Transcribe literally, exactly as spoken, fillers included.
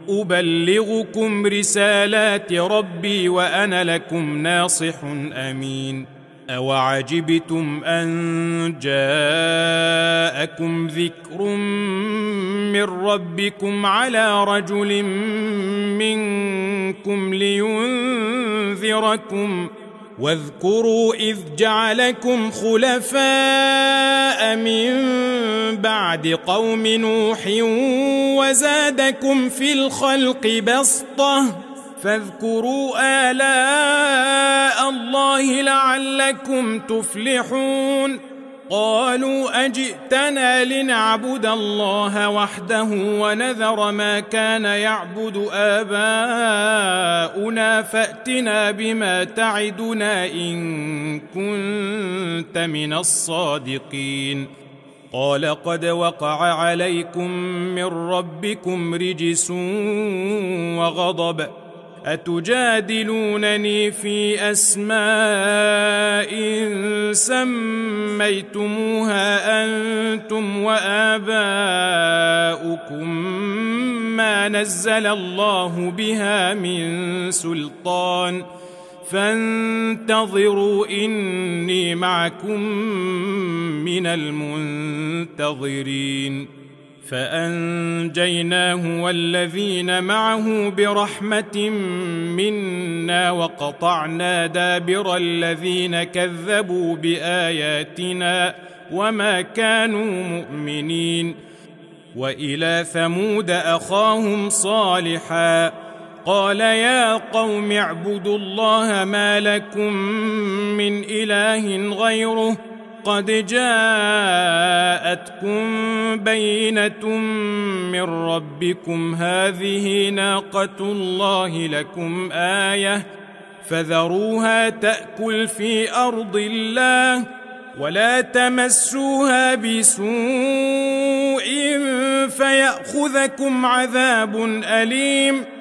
أبلغكم رسالات ربي وأنا لكم ناصح أمين. أوعجبتم أن جاءكم ذكر من ربكم على رجل منكم لينذركم واذكروا إذ جعلكم خلفاء من بعد قوم نوح وزادكم في الخلق بسطة فاذكروا آلاء الله لعلكم تفلحون. قالوا أجئتنا لنعبد الله وحده ونذر ما كان يعبد آباؤنا فأتنا بما تعدنا إن كنت من الصادقين. قال قد وقع عليكم من ربكم رجس وغضب أتجادلونني في أسماء سميتموها أنتم وآباؤكم ما نزل الله بها من سلطان فانتظروا إني معكم من المنتظرين. فأنجيناه والذين معه برحمة منا وقطعنا دابر الذين كذبوا بآياتنا وما كانوا مؤمنين. وإلى ثمود أخاهم صالحا قال يا قوم اعبدوا الله ما لكم من إله غيره قد جاءتكم بينة من ربكم هذه ناقة الله لكم آية فذروها تأكل في أرض الله ولا تمسوها بسوء فيأخذكم عذاب أليم.